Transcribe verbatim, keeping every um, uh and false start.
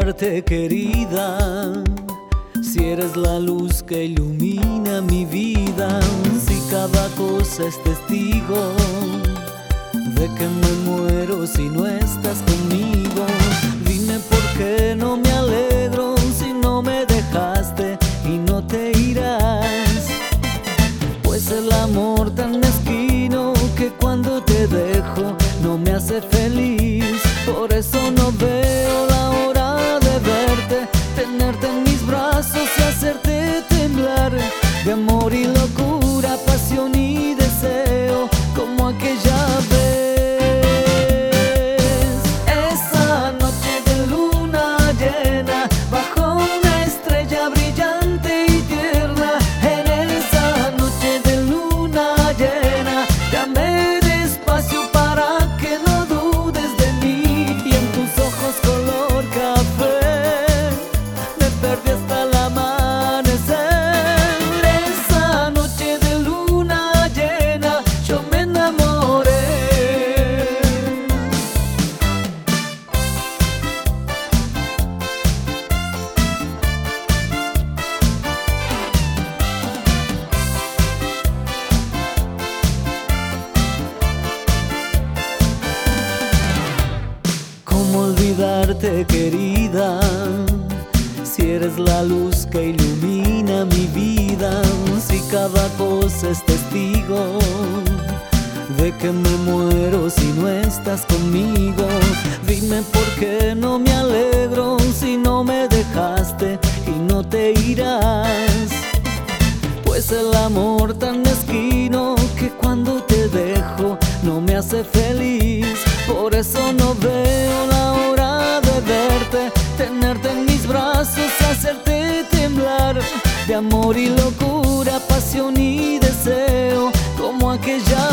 olvidarte, querida, si eres la luz que ilumina mi vida, si cada cosa es testigo de que me muero si no estás conmigo. Dime por qué no me alegro si no me dejaste y no te irás, pues el amor tan mezquino que cuando te dejo no me hace feliz. Por eso no veo la hora de verte, tenerte en mis brazos y hacerte temblar de amor y locura, pasión y deseo, como aquella vez. Esa noche de luna llena, bajo una estrella brillante y tierna, en esa noche de luna llena, llamé despacio para que no dudes de mí, y en tus ojos color café me perdí hasta el amanecer. Esa noche de luna llena yo me enamoré. ¿Cómo olvidarte, querida, si eres la luz que ilumina mi vida, si cada cosa es testigo de que me muero si no estás conmigo? Dime por qué no me alegro si no me dejaste y no te irás, pues el amor tan mezquino que cuando te dejo no me hace feliz. Por eso no veo la hora de verte, tenerte en mis brazos, hacerte temblar de amor y locura, pasión y deseo, como aquella